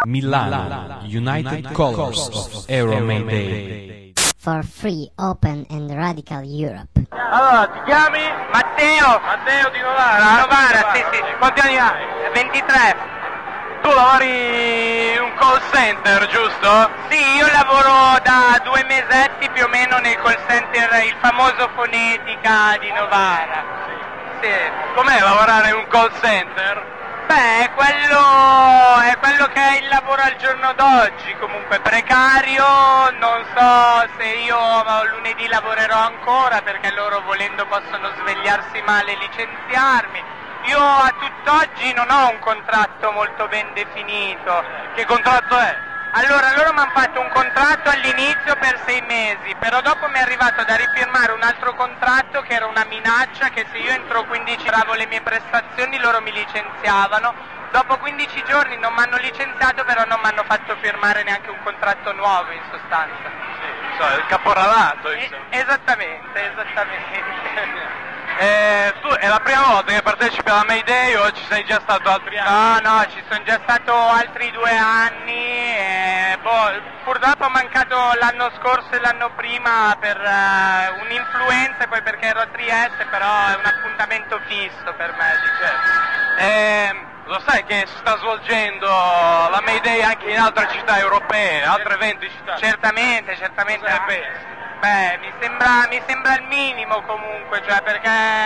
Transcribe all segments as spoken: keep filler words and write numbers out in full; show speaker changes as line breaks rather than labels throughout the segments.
Milano, United Colors of Aero Mayday.
For free, open and radical Europe.
Allora, ti chiami?
Matteo!
Matteo di Novara?
Novara, sì, sì.
Quanti anni hai?
ventitré.
Tu lavori in un call center, giusto?
Sì, io lavoro da due mesetti più o meno nel call center, il famoso Fonetica di Novara.
Sì. Com'è lavorare in un call center?
Beh, è quello, è quello che è il lavoro al giorno d'oggi, comunque precario, non so se io lunedì lavorerò ancora perché loro volendo possono svegliarsi male e licenziarmi. Io a tutt'oggi non ho un contratto molto ben definito.
Che contratto è?
Allora, loro mi hanno fatto un contratto all'inizio per sei mesi, però dopo mi è arrivato da rifirmare un altro contratto che era una minaccia che se io entro quindici bravo le mie prestazioni loro mi licenziavano. Dopo quindici giorni non mi hanno licenziato, però non mi hanno fatto firmare neanche un contratto nuovo in sostanza.
Sì, so, il caporalato, insomma.
Eh, esattamente, esattamente.
Eh, tu è la prima volta che partecipi alla Mayday o ci sei già stato altri
No,
anni?
no, ci sono già stato altri due anni, e, boh, purtroppo ho mancato l'anno scorso e l'anno prima per uh, un'influenza e poi perché ero a Trieste, però è un appuntamento fisso per me.
Certo. Eh, lo sai che si sta svolgendo la Mayday anche in altre città europee, altre venti città?
Certamente, certamente.
Cosa ne pensi?
Beh, mi sembra, mi sembra il minimo comunque, cioè perché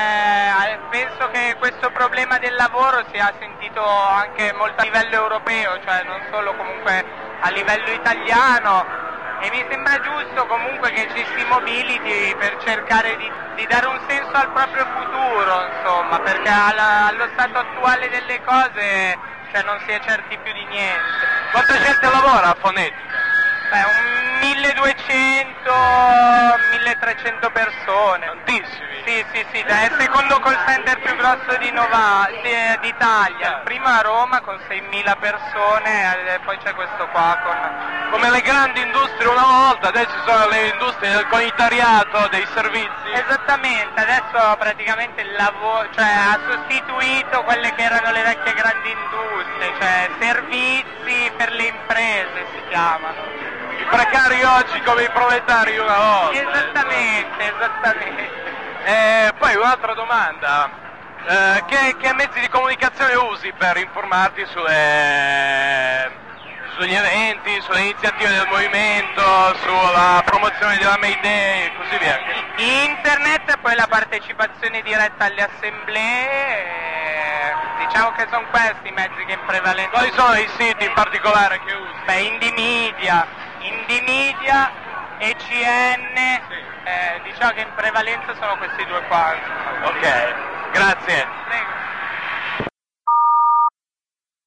penso che questo problema del lavoro sia sentito anche molto a livello europeo, cioè non solo comunque a livello italiano, e mi sembra giusto comunque che ci si mobiliti per cercare di, di dare un senso al proprio futuro, insomma, perché alla, allo stato attuale delle cose cioè, non si è certi più di niente.
Quanta gente lavora a Fonetica?
Beh, un milleduecento milletrecento persone.
Tantissimi.
Sì, sì, sì, è il secondo call center più grosso di Nova, sì, d'Italia. Il primo a Roma con seimila persone e poi c'è questo qua con...
Come le grandi industrie una volta, adesso sono le industrie del cognitariato, dei servizi.
Esattamente, adesso praticamente il lavoro, cioè ha sostituito quelle che erano le vecchie grandi industrie, cioè servizi per le imprese si chiamano.
I precari oggi come i proletari una volta.
Esattamente, esattamente.
E poi un'altra domanda, eh, che, che mezzi di comunicazione usi per informarti sulle, sugli eventi, sulle iniziative del movimento, sulla promozione della Mayday e così via?
Internet e poi la partecipazione diretta alle assemblee, e diciamo che sono questi i mezzi che in prevalenza...
Quali sono i siti in particolare che usi?
Beh, Indymedia, Indymedia, E C N,
Sì.
eh, diciamo che in prevalenza sono questi due qua.
Ok, grazie.